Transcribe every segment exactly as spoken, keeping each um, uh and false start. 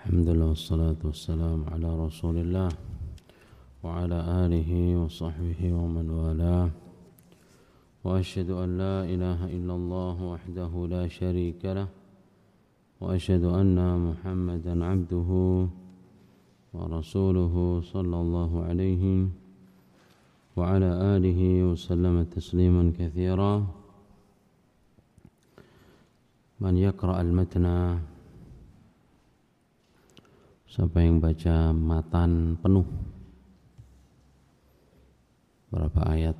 Alhamdulillah wassalatu wassalamu ala rasulillah wa ala alihi wa sahbihi wa man walah wa ashhadu an la ilaha illallah wahdahu la sharika lah wa ashhadu anna muhammadan abduhu wa rasuluhu sallallahu alaihi wa ala alihi wa sallama tasliman katsira. Man yaqra al-matna, siapa yang baca matan penuh, berapa ayat?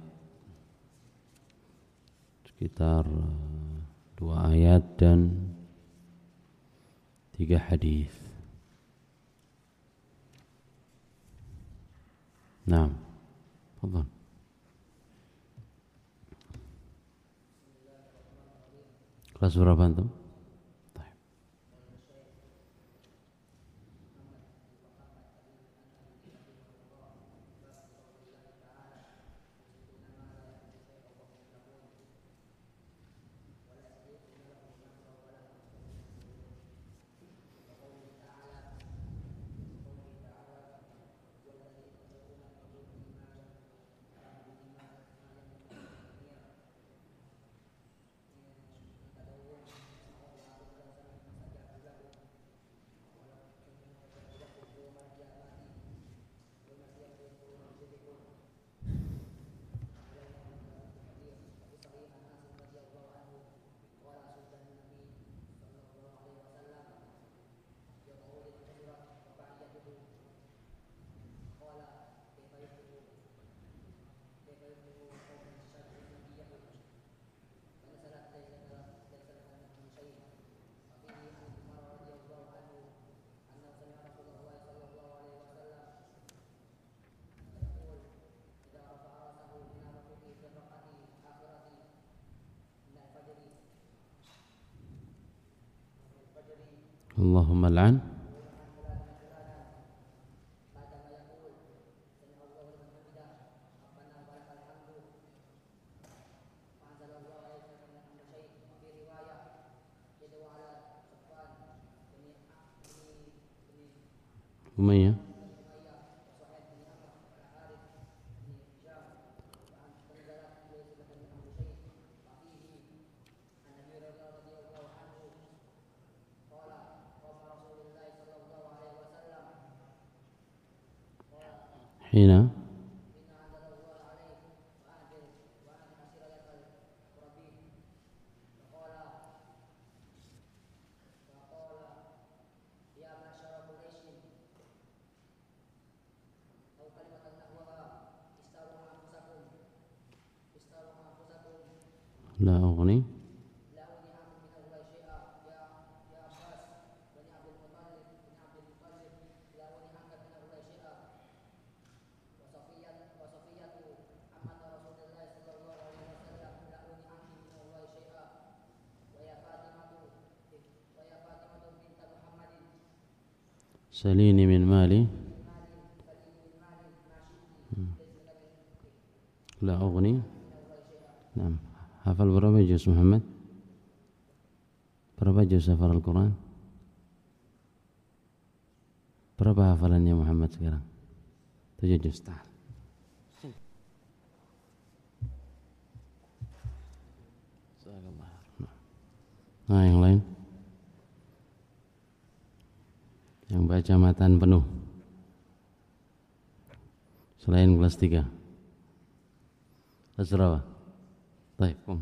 Sekitar dua ayat dan tiga hadis. Nah, tafadhal. Kelas berapa antum? Allahumma al'an. Umayyah. Hina la ughni salini min mali la ughni. Nah, hafal berapa juz Muhammad? Berapa juz hafal Al-Quran? Berapa hafalannya Muhammad sekarang? Tujuh juz. Nah, yang lain yang baca matan penuh selain kelas tiga. Kelas berapa? Baik, kum.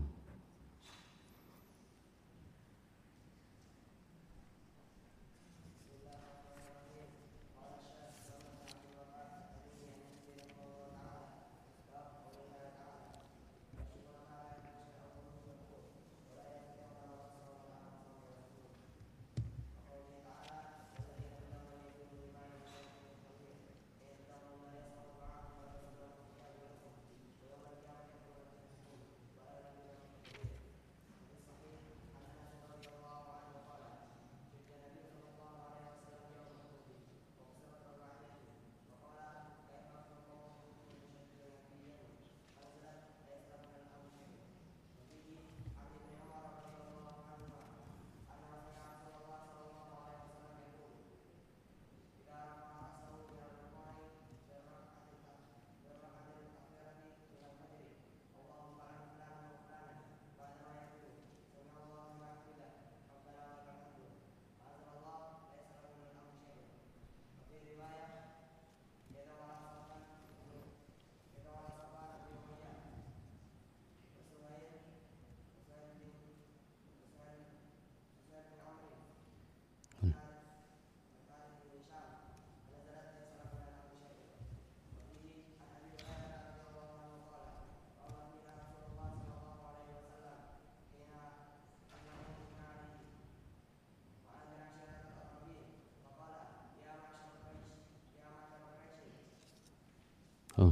Oh.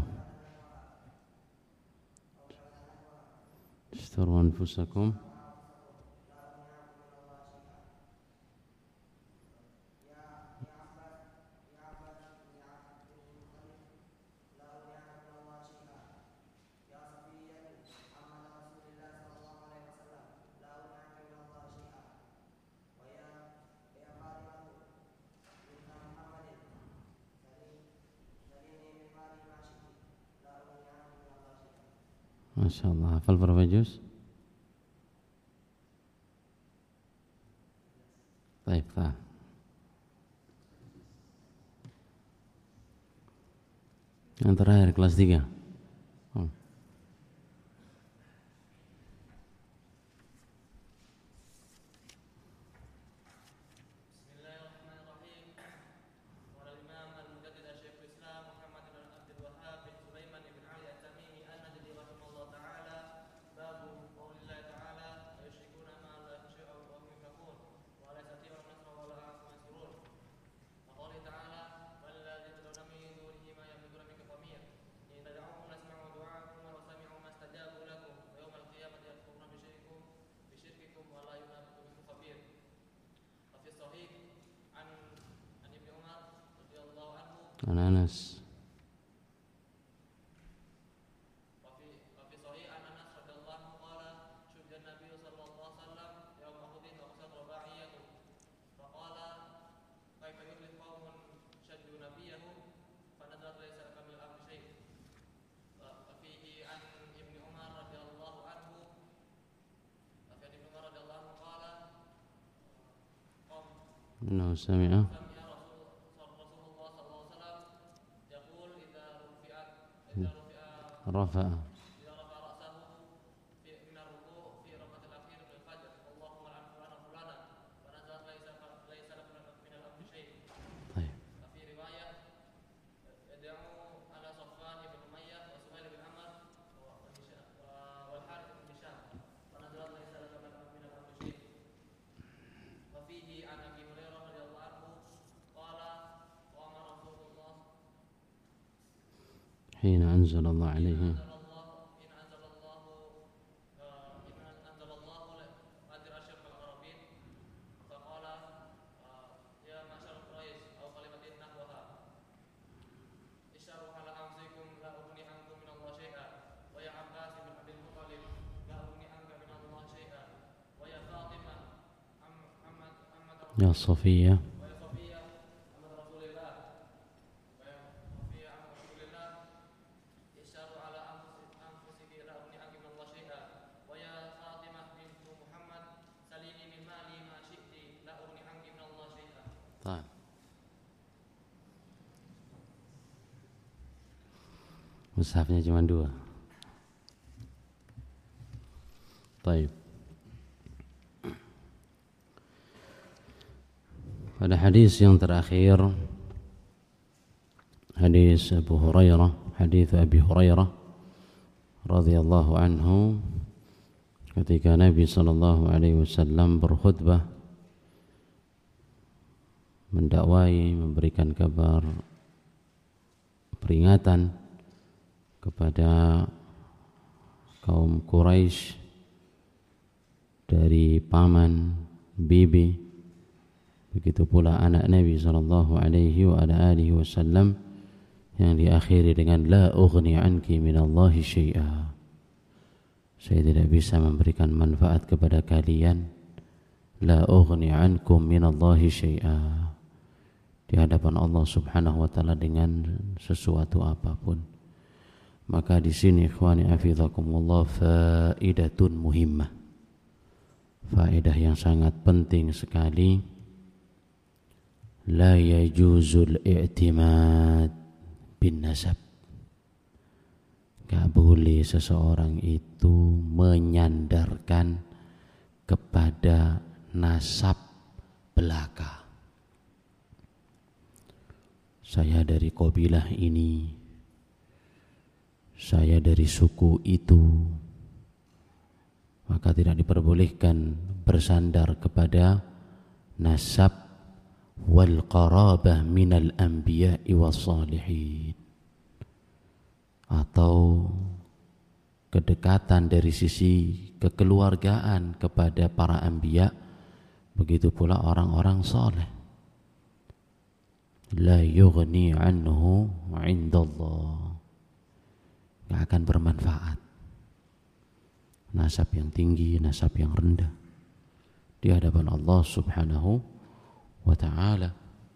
اشتروا أنفسكم Masya Allah, hafal berapa juz? Baik, Pak. Yang terakhir, kelas tiga. Oh. Anas. Innahu sami'a rafa'a حين أنزل الله عليه يا صفية mushafnya cuma dua. Baik. Pada hadis yang terakhir, hadis Abu Hurairah, hadis Abi Hurairah radhiyallahu anhu, ketika Nabi sallallahu alaihi wasallam berkhutbah mendakwai, memberikan kabar peringatan kepada kaum Quraisy dari paman, bibi, begitu pula anak Nabi sallallahu alaihi wa ala alihi wasallam, yang diakhiri dengan la ughni anki minallahi syai'a. Saya tidak bisa memberikan manfaat kepada kalian, la ughni ankum minallahi syai'a, di hadapan Allah Subhanahu wa taala dengan sesuatu apapun. Maka di sini ikhwani hafizakumullah faidatun muhimmah, faedah yang sangat penting sekali. La yajuzul i'timad bin nasab, gak boleh seseorang itu menyandarkan kepada nasab belaka. Saya dari kabilah ini, saya dari suku itu, maka tidak diperbolehkan bersandar kepada nasab wal qarabah minal anbiya'i was salihin. atau kedekatan dari sisi kekeluargaan kepada para anbiya, begitu pula orang-orang saleh. La yughni anhu 'indallah, gak akan bermanfaat nasab yang tinggi, nasab yang rendah di hadapan Allah Subhanahu wa ta'ala.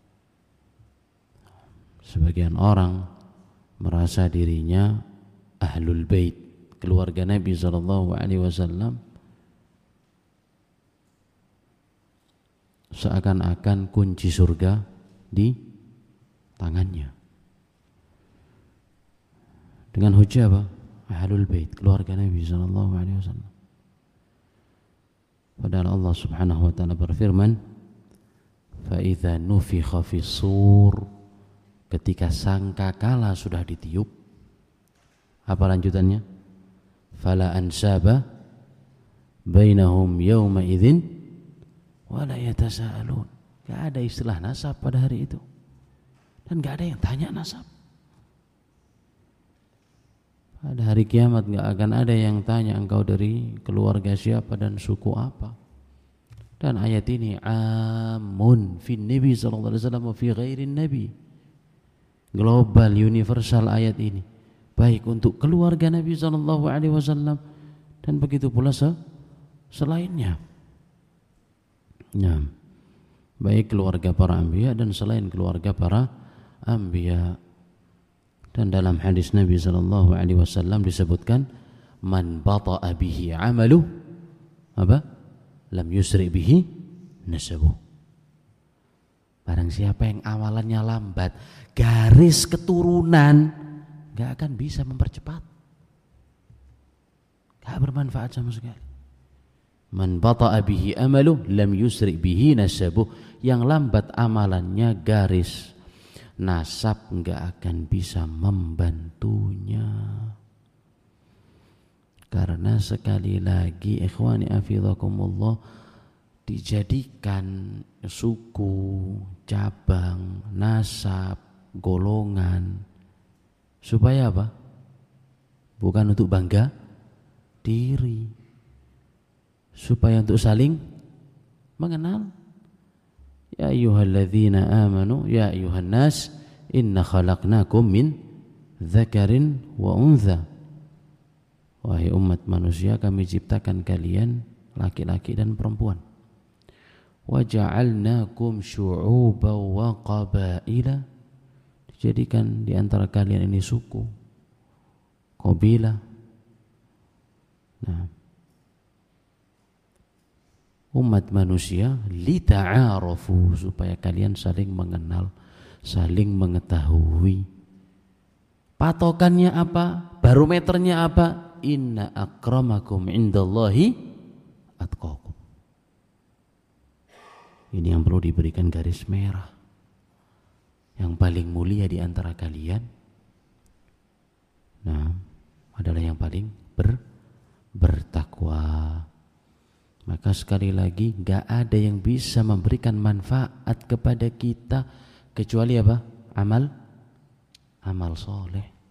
Sebagian orang merasa dirinya ahlul bait, keluarga Nabi sallallahu alaihi wasallam, seakan-akan kunci surga di tangannya. Dengan hujah apa? Ahlul bait, keluarga Nabi sallallahu alaihi wasallam. Padahal Allah Subhanahu wa taala berfirman, "Fa idza nufikha fis sur", ketika sangkakala sudah ditiup, apa lanjutannya? "Fala ansaba bainahum yawma idzin wala yatasaalun". Gak ada istilah nasab pada hari itu, dan gak ada yang tanya nasab. Pada hari kiamat gak akan ada yang tanya engkau dari keluarga siapa dan suku apa. Dan ayat ini amun fin nabi sallallahu alaihi wasallam wa fi ghairin nabi, global, universal ayat ini, baik untuk keluarga Nabi sallallahu alaihi wasallam dan begitu pula selainnya. Nah, baik keluarga para anbiya dan selain keluarga para anbiya. Dan dalam hadis Nabi sallallahu alaihi wasallam disebutkan, man bata'a bihi 'amalu apa? Lam yusri bihi nasabu. Barang siapa yang amalannya lambat, garis keturunan gak akan bisa mempercepat, gak bermanfaat sama sekali. Man bata'a bihi 'amalu lam yusri bihi nasabu. Yang lambat amalannya, garis nasab enggak akan bisa membantunya. Karena sekali lagi ikhwani afizakumullah, dijadikan suku, cabang, nasab, golongan supaya apa? Bukan untuk bangga diri, supaya untuk saling mengenal. Ya ayyuhalladzina amanu ya ayyuhan nas inna khalaqnakum min dzakarin wa untha. Wahai umat manusia, kami ciptakan kalian laki-laki dan perempuan. Wa ja'alnakum syu'uban wa qabaila, dijadikan di antara kalian ini suku, kabilah. Nah, umat manusia lita'arafu, supaya kalian saling mengenal, saling mengetahui. Patokannya apa? Barometernya apa? Inna akramakum indallahi atqakum. Ini yang perlu diberikan garis merah. Yang paling mulia di antara kalian, nah, adalah yang paling ber, bertakwa. Maka sekali lagi, gak ada yang bisa memberikan manfaat kepada kita kecuali apa? Amal, amal soleh.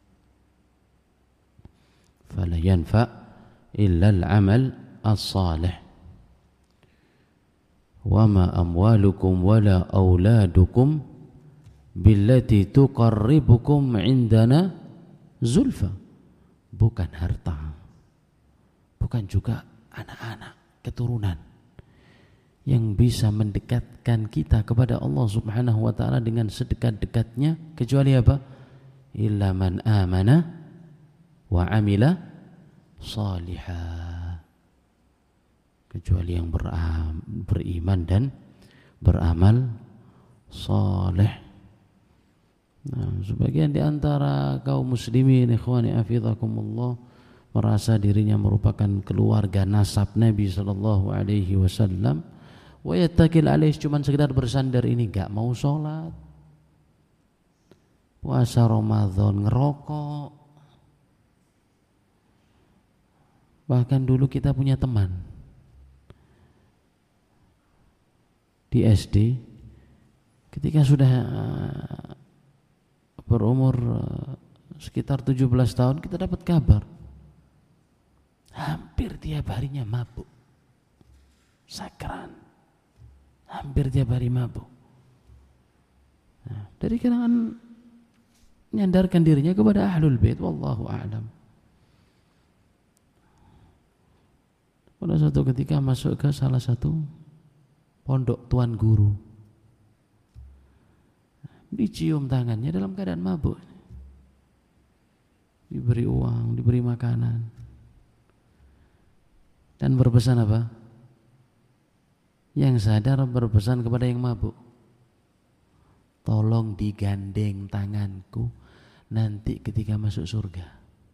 Fala yanfa illa al-amal as-salih. Wa ma amwalukum wala auladukum billati tuqarribukum indana zulfa. Bukan harta, bukan juga anak-anak, keturunan yang bisa mendekatkan kita kepada Allah Subhanahu wa taala dengan sedekat-dekatnya, kecuali apa? Illa man amana wa amila salihah, kecuali yang beram, beriman dan beramal saleh. Nah, sebagian di antara kaum muslimin ikhwani afizakumullah merasa dirinya merupakan keluarga nasab Nabi sallallahu alaihi wasallam, wa yattaqil alaih, cuma sekedar bersandar ini, gak mau sholat, puasa Ramadan, ngerokok. Bahkan dulu kita punya teman di S D, ketika sudah berumur sekitar tujuh belas tahun kita dapat kabar hampir tiap harinya mabuk, sakran, hampir tiap hari mabuk. Nah, dari kalangan menyandarkan dirinya kepada ahlul bait, wallahu a'lam. Pada suatu ketika masuk ke salah satu pondok tuan guru, dicium tangannya dalam keadaan mabuk, diberi uang, diberi makanan, dan berpesan apa? Yang sadar berpesan kepada yang mabuk, tolong digandeng tanganku nanti ketika masuk surga.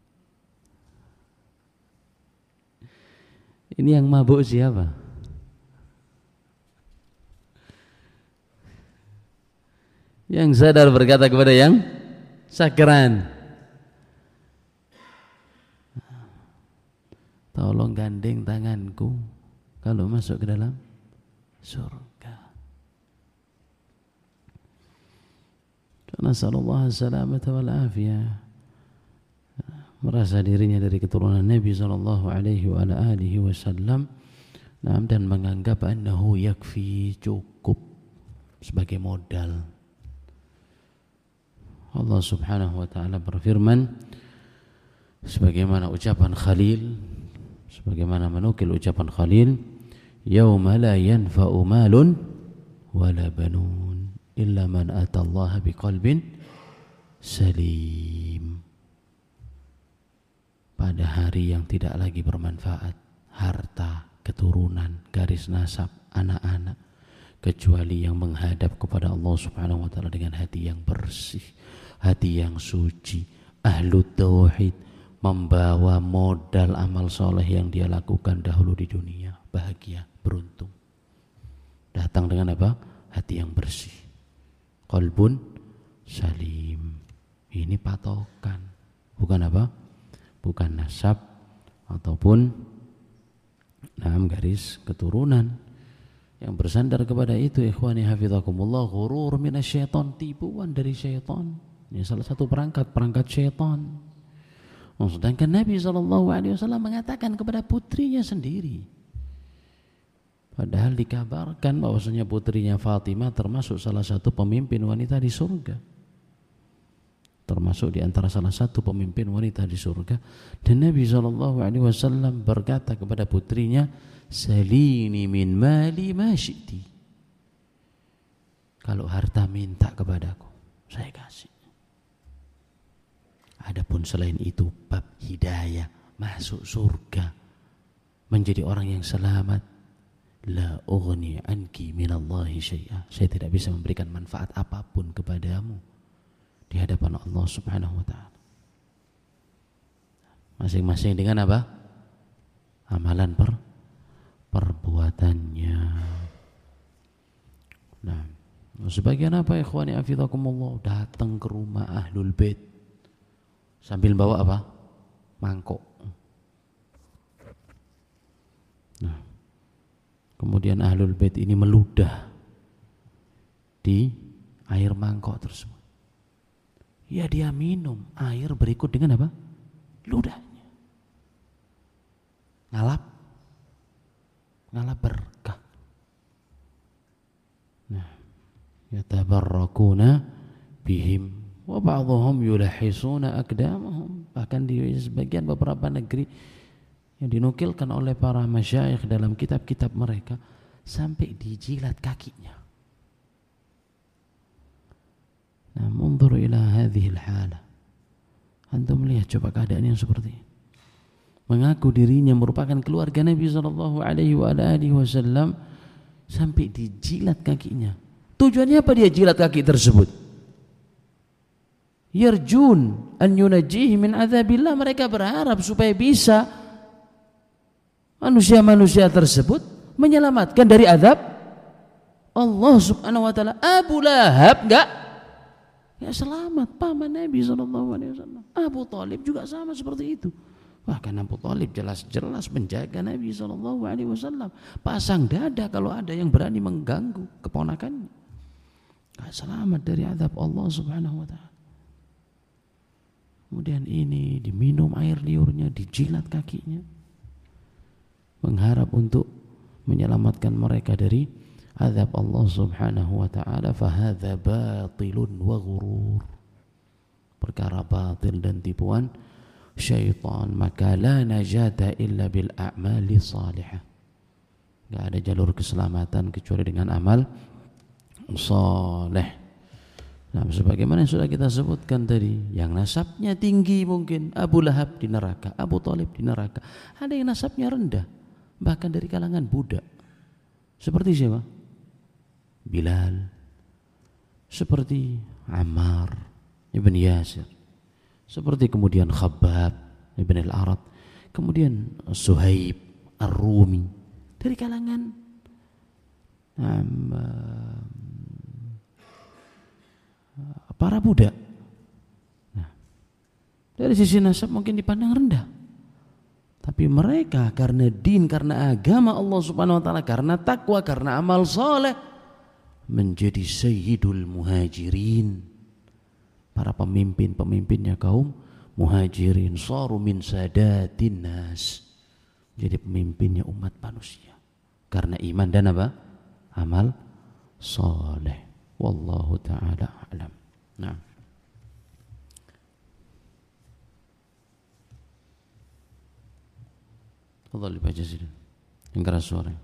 Ini yang mabuk siapa? Yang sadar berkata kepada yang sakran, tolong gandeng tanganku kalau masuk ke dalam surga. Nasallallahu salamata wal afiyah. Merasa dirinya dari keturunan Nabi sallallahu alaihi wa ala alihi wasallam, dan menganggap annahu yakfi, cukup sebagai modal. Allah Subhanahu wa taala berfirman sebagaimana ucapan Khalil, sebagaimana menukil ucapan Khalil, yauma la yanfa'u malun wala banun illa man atallaha biqalbin salim. Pada hari yang tidak lagi bermanfaat harta, keturunan, garis nasab, anak-anak, kecuali yang menghadap kepada Allah Subhanahu wa taala dengan hati yang bersih, hati yang suci, ahlu tauhid, membawa modal amal soleh yang dia lakukan dahulu di dunia, bahagia, beruntung. Datang dengan apa? Hati yang bersih, qalbun salim. Ini patokan, bukan apa? Bukan nasab ataupun enam garis keturunan. Yang bersandar kepada itu, ikhwani hafizakumullah, ghurur minasyaitan, tipuan dari syaitan. Ini salah satu perangkat-perangkat syaitan. Oh, sedangkan Nabi shallallahu alaihi wasallam mengatakan kepada putrinya sendiri, padahal dikabarkan bahwasanya putrinya Fatimah termasuk salah satu pemimpin wanita di surga, termasuk di antara salah satu pemimpin wanita di surga. Dan Nabi shallallahu alaihi wasallam berkata kepada putrinya, salini min mali ma syi'ti, kalau harta minta kepadaku saya kasih. Adapun selain itu bab hidayah, masuk surga, menjadi orang yang selamat, la ughni anki minallahi syai'a, saya tidak bisa memberikan manfaat apapun kepadamu di hadapan Allah Subhanahu wa taala. Masing-masing dengan apa? Amalan per perbuatannya. Nah, sebagian apa ikhwani hafizakumullah datang ke rumah ahlul bait sambil bawa apa? Mangkok. Nah, kemudian ahlul bait ini meludah di air mangkok tersebut. Ya, dia minum air berikut dengan apa? Ludahnya. Ngalap. Ngalap berkah. Nah, yatabarrakuna bihim wa ba'dhum yulahisuna aqdamahum. Bahkan di sebagian beberapa negeri yang dinukilkan oleh para masyayikh dalam kitab-kitab mereka, sampai dijilat kakinya. Nah, mundur ila hadhil halah. Antum lihat coba keadaan yang seperti ini. Mengaku dirinya merupakan keluarga Nabi sallallahu alaihi wasallam sampai dijilat kakinya. Tujuannya apa dia jilat kaki tersebut? Yarjun an yunajjihi min adzabillah, mereka berharap supaya bisa manusia-manusia tersebut menyelamatkan dari azab Allah Subhanahu wa taala. Abu Lahab enggak ya selamat, paman Nabi shallallahu alaihi wasallam. Abu Talib juga sama seperti itu. Bahkan Abu Talib jelas-jelas menjaga Nabi shallallahu alaihi wasallam, pasang dada kalau ada yang berani mengganggu keponakannya. Gak selamat dari azab Allah Subhanahu wa taala. kemudian ini diminum air liurnya, dijilat kakinya, mengharap untuk menyelamatkan mereka dari azab Allah subhanahu wa ta'ala. Fahadha batilun wa ghurur, perkara batil dan tipuan syaitan. Maka la najata illa bil a'mali salihah, gak ada jalur keselamatan kecuali dengan amal saleh. Nah, sebagaimana yang sudah kita sebutkan tadi, yang nasabnya tinggi mungkin Abu Lahab di neraka, Abu Thalib di neraka. Ada yang nasabnya rendah, bahkan dari kalangan budak. Seperti siapa? Bilal, seperti Ammar ibn Yasir, seperti kemudian Khabbab ibn al-Arat, kemudian Suhaib Ar-Rumi, dari kalangan um, para budak. Nah, dari sisi nasab mungkin dipandang rendah, tapi mereka karena din, karena agama Allah subhanahu wa ta'ala, karena takwa, karena amal soleh, menjadi sayyidul muhajirin, para pemimpin-pemimpinnya kaum muhajirin. Saru min sadatin nas, jadi pemimpinnya umat manusia karena iman dan apa? Amal soleh. Wallahu ta'ala a'lam. Nah, Allah dibaca sini yang keras suara.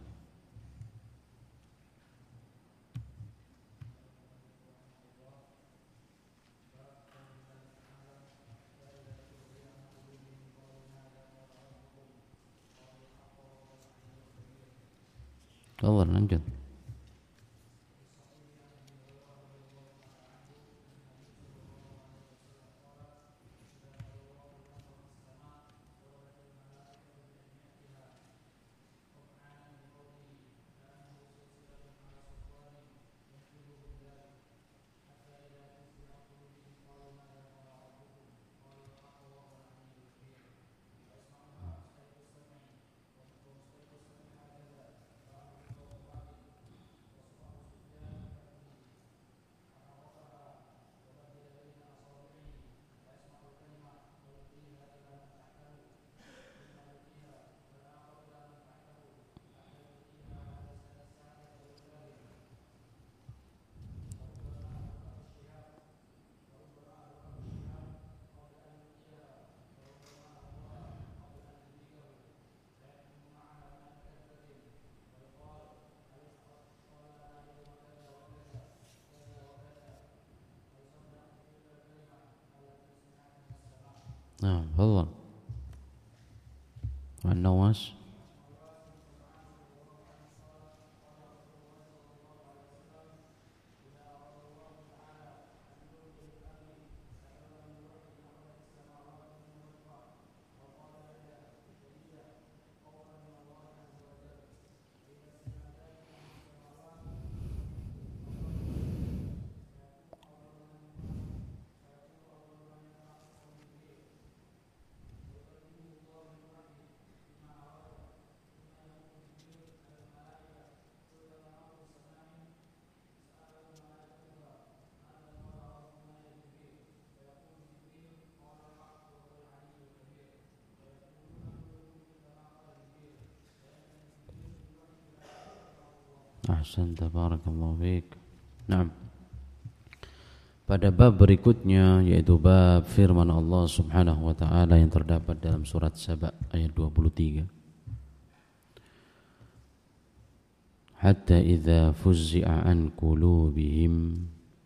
Allah lanjut. Nah, Allah. An-Nawas. Ahsan, tabarakallahu fiik. Naam. Pada bab berikutnya, yaitu bab firman Allah subhanahu wa ta'ala yang terdapat dalam surat Saba ayat dua puluh tiga. Hatta idza fuzzi'a an qulubihim,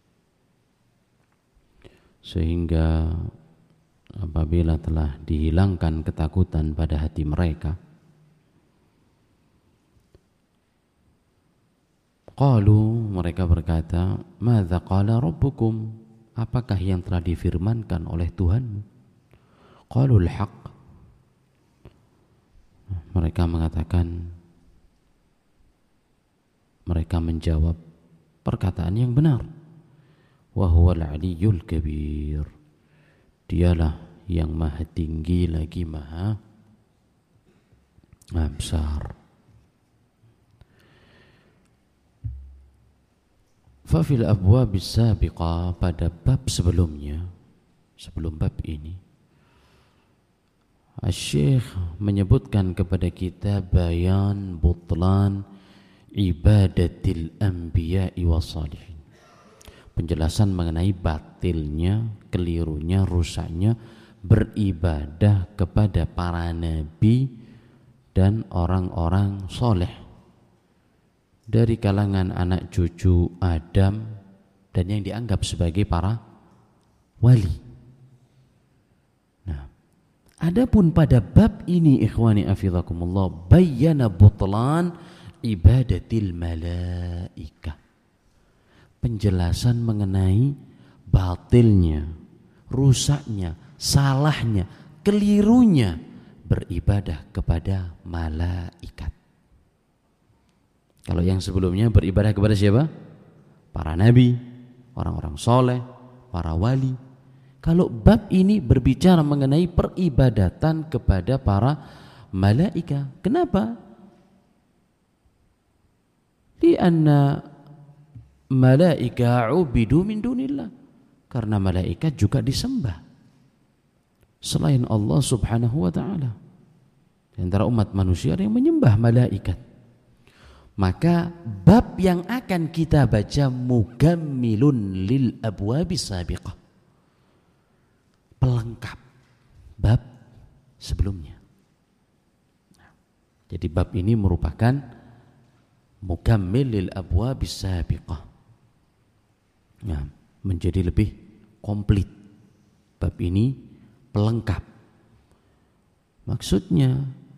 sehingga apabila telah dihilangkan ketakutan pada hati mereka, qalu, mereka berkata, madza qala rabbukum, apakah yang telah difirmankan oleh Tuhanmu? Qalul haqq, mereka mengatakan, mereka menjawab perkataan yang benar. Wa huwal aliyyul kabir, dialah yang maha tinggi lagi maha besar. Fafil abwabis sabiqah, pada bab sebelumnya, sebelum bab ini, Syekh menyebutkan kepada kita bayan butlan ibadatil anbiya'i wassalihin. Penjelasan mengenai batilnya, kelirunya, rusaknya beribadah kepada para nabi dan orang-orang soleh dari kalangan anak cucu Adam dan yang dianggap sebagai para wali. Nah, adapun pada bab ini ikhwani afizakumullah bayyana butlan ibadatil malaikah. Penjelasan mengenai batilnya, rusaknya, salahnya, kelirunya beribadah kepada malaikat. Kalau yang sebelumnya beribadah kepada siapa? Para nabi, orang-orang soleh, para wali. Kalau bab ini berbicara mengenai peribadatan kepada para malaikat. Kenapa? Lianna malaika ubidu min dunillah. Karena malaikat juga disembah selain Allah subhanahu wa ta'ala. Di antara umat manusia yang menyembah malaikat. Maka bab yang akan kita baca mugammilun lil abwabis sabiqah, pelengkap bab sebelumnya. Jadi bab ini merupakan mugammil lil abwabis sabiqah. Nah, menjadi lebih komplit. Bab ini pelengkap. Maksudnya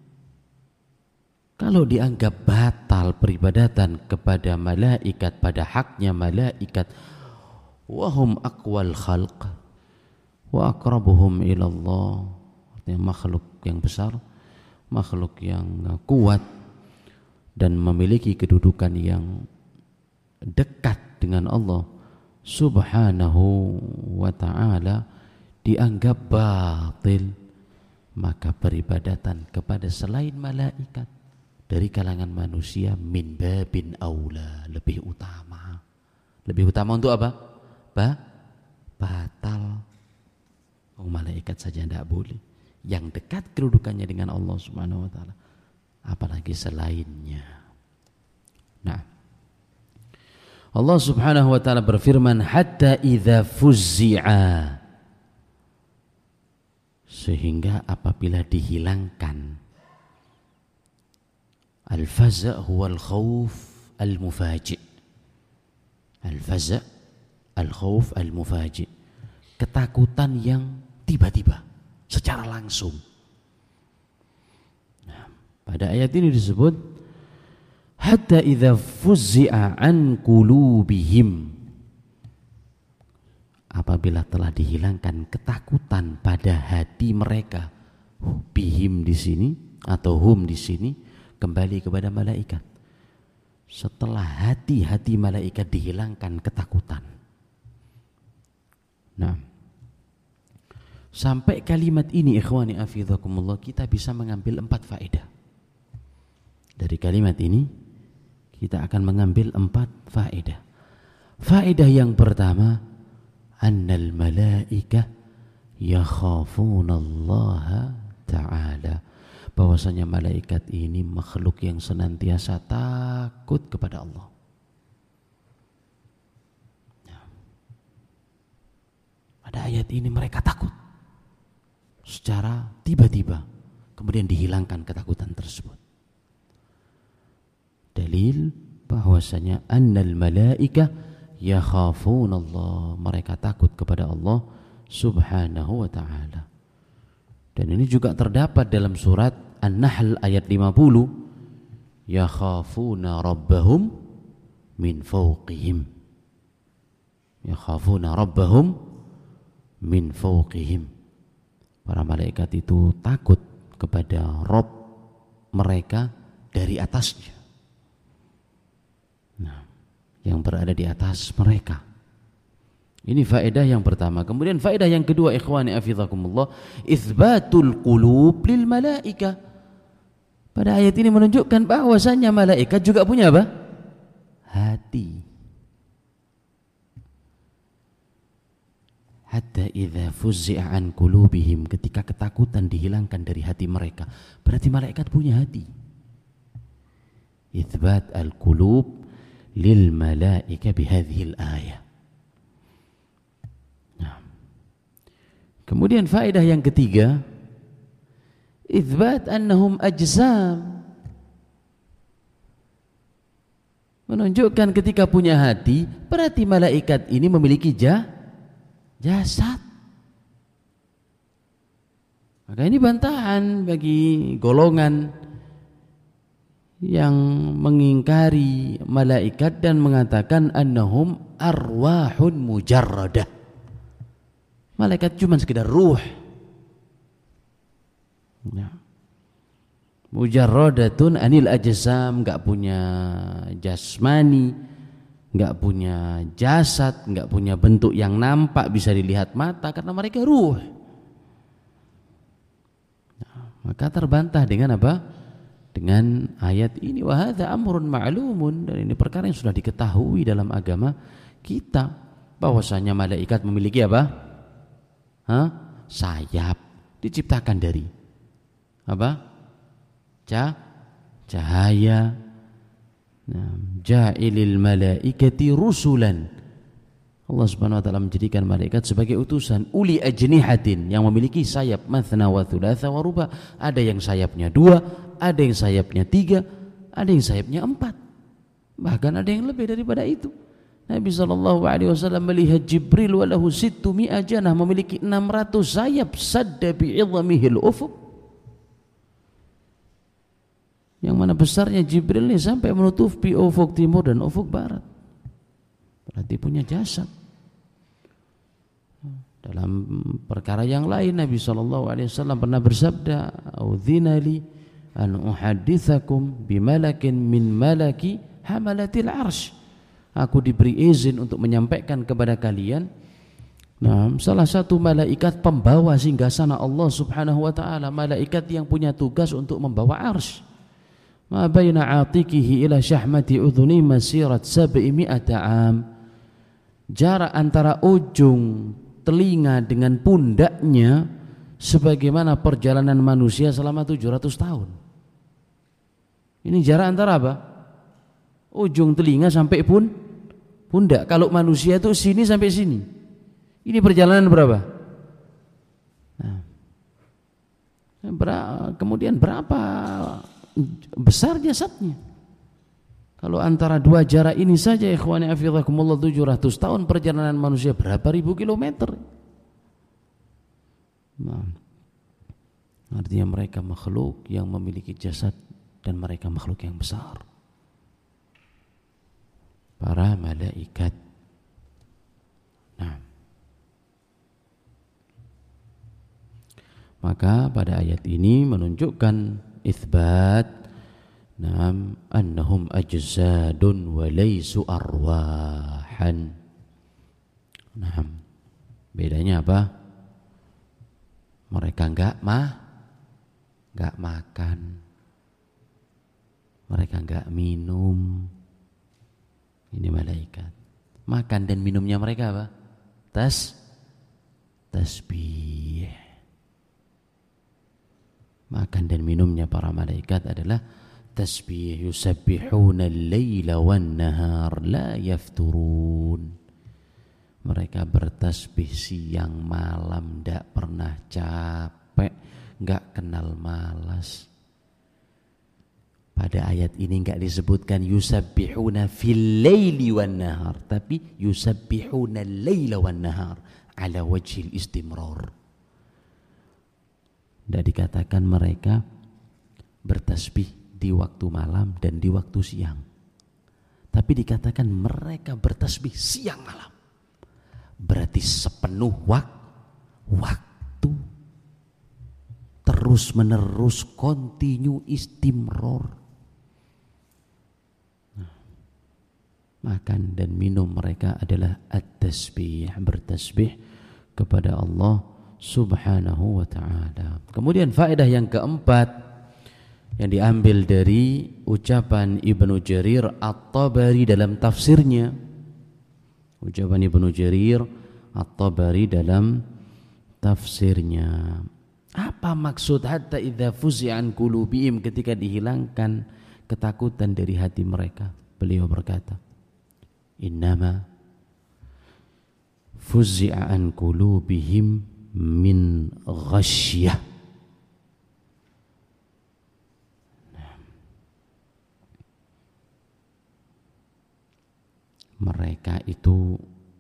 kalau dianggap batal peribadatan kepada malaikat pada haknya malaikat, wahum aqwal khalq wa aqrabuhum ilallah, artinya makhluk yang besar, makhluk yang kuat dan memiliki kedudukan yang dekat dengan Allah subhanahu wa ta'ala, dianggap batil, maka peribadatan kepada selain malaikat dari kalangan manusia min babin aula, lebih utama. Lebih utama untuk apa? Ba? Batal. Oh, malaikat saja tidak boleh. Yang dekat kedudukannya dengan Allah subhanahu wa ta'ala, apalagi selainnya. Nah, Allah subhanahu wa ta'ala berfirman, hatta idza fuzzi'a, sehingga apabila dihilangkan. Al-faza' huwa al-khawf al-mufaji'. Al-faza' al-khawf al-mufaji', ketakutan yang tiba-tiba secara langsung. Nah, pada ayat ini disebut hatta idza fuzzi'a an qulubihim, apabila telah dihilangkan ketakutan pada hati mereka. Bihim di sini atau hum di sini kembali kepada malaikat. Setelah hati-hati malaikat dihilangkan ketakutan. Nah, sampai kalimat ini ikhwani afizakumullah kita bisa mengambil empat faedah. Dari kalimat ini kita akan mengambil empat faedah. Faedah yang pertama, annal malaika yakhafunallaha ta'ala, bahwasanya malaikat ini makhluk yang senantiasa takut kepada Allah. Pada ayat ini mereka takut secara tiba-tiba, kemudian dihilangkan ketakutan tersebut. Dalil bahwasanya annal malaika yakhafunallah, mereka takut kepada Allah subhanahu wa ta'ala. Dan ini juga terdapat dalam surat An-Nahl ayat lima puluh, yakhafuna rabbahum min fawqihim, yakhafuna rabbahum min fawqihim, para malaikat itu takut kepada Rabb mereka dari atasnya, nah, yang berada di atas mereka. Ini faedah yang pertama. Kemudian faedah yang kedua ikhwani afizakumullah, itsbatul qulub lil malaika. Pada ayat ini menunjukkan bahwasanya malaikat juga punya apa? Hati. hatta idza fuzzi'a an qulubihim, ketika ketakutan dihilangkan dari hati mereka. Berarti malaikat punya hati. Itsbat al-qulub lil malaika bihadhihi al-ayah. Nah. Kemudian faedah yang ketiga, itsbat annahum ajsam, menunjukkan ketika punya hati berarti malaikat ini memiliki jah, jasad. Maka ini bantahan bagi golongan yang mengingkari malaikat dan mengatakan annahum arwahun mujarradah. Malaikat cuma sekedar ruh. Ya. Mujarradatun anil ajsam, enggak punya jasmani, enggak punya jasad, enggak punya bentuk yang nampak bisa dilihat mata karena mereka ruh. Nah, maka terbantah dengan apa? Dengan ayat ini, wa hadza amrun ma'lumun, dan ini perkara yang sudah diketahui dalam agama kita bahwasanya malaikat memiliki apa? Hah? Sayap, diciptakan dari apa? Cahaya. Nah, ja'ilil malaikati rusulan. Allah Subhanahu wa taala menjadikan malaikat sebagai utusan, uli ajnihatin, yang memiliki sayap, mathna wa thulatha wa ruba. Ada yang sayapnya dua, ada yang sayapnya tiga, ada yang sayapnya empat. Bahkan ada yang lebih daripada itu. Nabi sallallahu alaihi wasallam melihat Jibril wa lahu sittu mi'a janah, memiliki enam ratus sayap, sadda bi'idhamihil ufuq. Yang mana besarnya Jibril ini sampai menutupi ufuk timur dan ufuk barat. Berarti punya jasad. Dalam perkara yang lain Nabi sallallahu alaihi wasallam pernah bersabda, "Audzina li an uhadditsakum bimalakin min malaki hamalatil arsy." Aku diberi izin untuk menyampaikan kepada kalian, nah, salah satu malaikat pembawa singgasana Allah Subhanahu wa taala, malaikat yang punya tugas untuk membawa arsy. Ma baina atikihi ila syahmati udhuni masirat sab'imi'ata am. Jarak antara ujung telinga dengan pundaknya sebagaimana perjalanan manusia selama tujuh ratus tahun. Ini jarak antara apa? Ujung telinga sampai pun pundak. Kalau manusia itu sini sampai sini. Ini perjalanan berapa? Nah, ber- kemudian berapa besar jasadnya? Kalau antara dua jarak ini saja, ikhwani afizakumullah, tujuh ratus tahun perjalanan manusia, berapa ribu kilometer? Nah, artinya mereka makhluk yang memiliki jasad dan mereka makhluk yang besar. Para malaikat. Nah, maka pada ayat ini menunjukkan itsbat nam annahum ajsadun wa laysu arwahan. Nah, bedanya apa? Mereka enggak mah enggak makan. Mereka enggak minum. Ini malaikat. Makan dan minumnya mereka apa? Tas tasbih. Makan dan minumnya para malaikat adalah tasbih. Yusabbihuna al-laila wan-nahar la yafturun. Mereka bertasbih siang malam, tidak pernah capek, enggak kenal malas. Pada ayat ini enggak disebutkan yusabbihuna fil laili wan-nahar, tapi yusabbihuna al-laila wan-nahar ala wajhil istimrar. Tidak dikatakan mereka bertasbih di waktu malam dan di waktu siang, tapi dikatakan mereka bertasbih siang malam. Berarti sepenuh wak- waktu, terus menerus, kontinu, istimror. Nah, makan dan minum mereka adalah at-tasbih, bertasbih kepada Allah Subhanahu wa ta'ala. Kemudian faedah yang keempat yang diambil dari ucapan Ibnu Jarir At-Tabari dalam tafsirnya, ucapan Ibnu Jarir At-Tabari dalam tafsirnya. Apa maksud hatta idza fuzi'a an qulubihim, ketika dihilangkan ketakutan dari hati mereka? Beliau berkata, innama fuzi'a an qulubihim min ghasyah. Mereka itu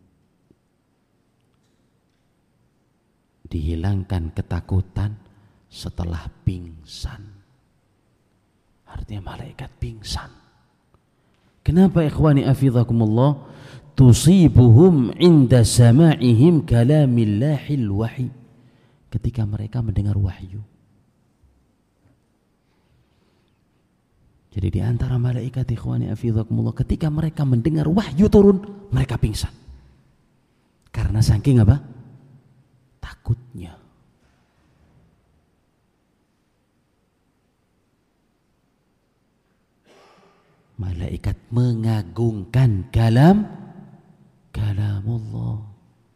dihilangkan ketakutan setelah pingsan. Artinya malaikat pingsan. Kenapa ikhwani afidhakumullah? Tusibuhum inda sama'ihim kalamillahil wahyi. Ketika mereka mendengar wahyu. Jadi di antara malaikat ikhwani afidhakumullah, ketika mereka mendengar wahyu turun, mereka pingsan. Karena saking apa? Takutnya. Malaikat mengagungkan kalam kalamullah.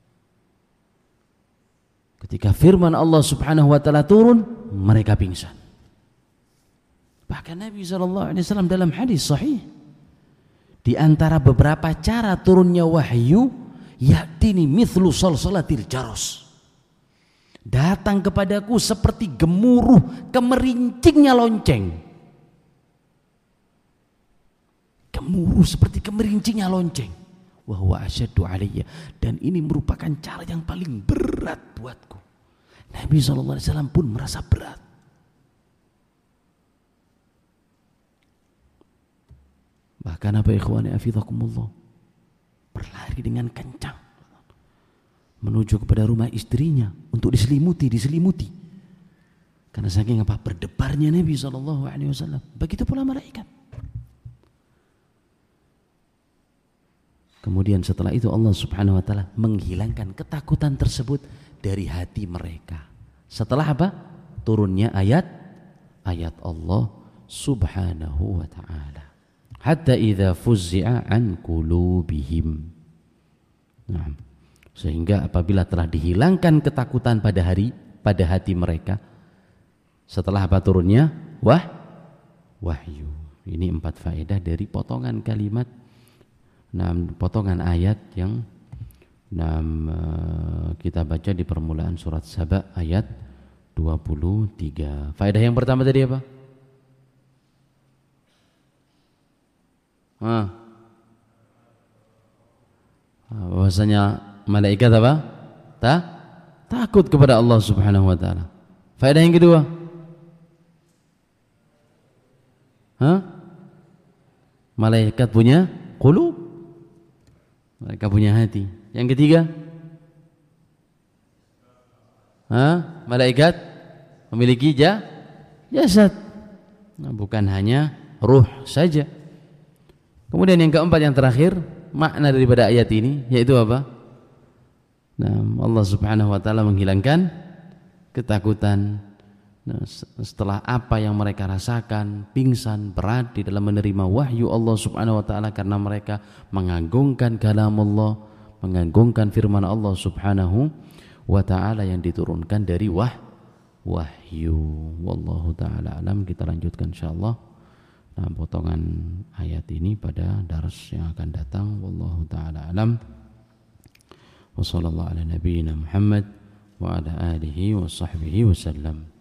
Ketika firman Allah Subhanahu wa taala turun, mereka pingsan. Bahkan Nabi shallallahu alaihi wasallam dalam hadis sahih, di antara beberapa cara turunnya wahyu, ya'tini mithlu salsalatil jaros. Datang kepadaku seperti gemuruh kemerincingnya lonceng. Gemuruh seperti kemerincingnya lonceng. Wa huwa asyaddu alayya, dan ini merupakan cara yang paling berat buatku. Nabi shallallahu alaihi wasallam pun merasa berat. Bahkan apa ikhwani afidhakumullah, berlari dengan kencang menuju kepada rumah istrinya untuk diselimuti, diselimuti. Karena saking apa? Berdebarnya Nabi shallallahu alaihi wasallam. Begitu pula malaikat. Kemudian setelah itu Allah Subhanahu wa taala menghilangkan ketakutan tersebut dari hati mereka. Setelah apa? Turunnya ayat ayat Allah Subhanahu wa taala. Hatta idza fuzzi'a an qulubihim. Nah, sehingga apabila telah dihilangkan ketakutan pada hari pada hati mereka, setelah apa turunnya? Wah, wahyu. Ini empat faedah dari potongan kalimat, nah, potongan ayat yang nah, kita baca di permulaan surat Saba ayat dua puluh tiga. Faedah yang pertama tadi apa? Ah. Bahwasanya malaikat apa? Ta? Takut kepada Allah Subhanahu wa taala. Faedah yang kedua? Hah? Malaikat punya qulub. Mereka punya hati. Yang ketiga? Hah? Malaikat memiliki jasad. Nah, bukan hanya ruh saja. Kemudian yang keempat, yang terakhir, makna daripada ayat ini yaitu apa? Nah, Allah Subhanahu wa taala menghilangkan ketakutan. Nah, setelah apa yang mereka rasakan, pingsan, berat di dalam menerima wahyu Allah Subhanahu wa taala karena mereka mengagungkan kalam Allah, mengagungkan firman Allah Subhanahu wa taala yang diturunkan dari wah wahyu. Wallahu taala alam. Kita lanjutkan insyaallah. Nah, potongan ayat ini pada dars yang akan datang. Wallahu ta'ala alam. Wa sallallahu ala nabiyyina Muhammad wa ala alihi wa sahbihi wa sallam.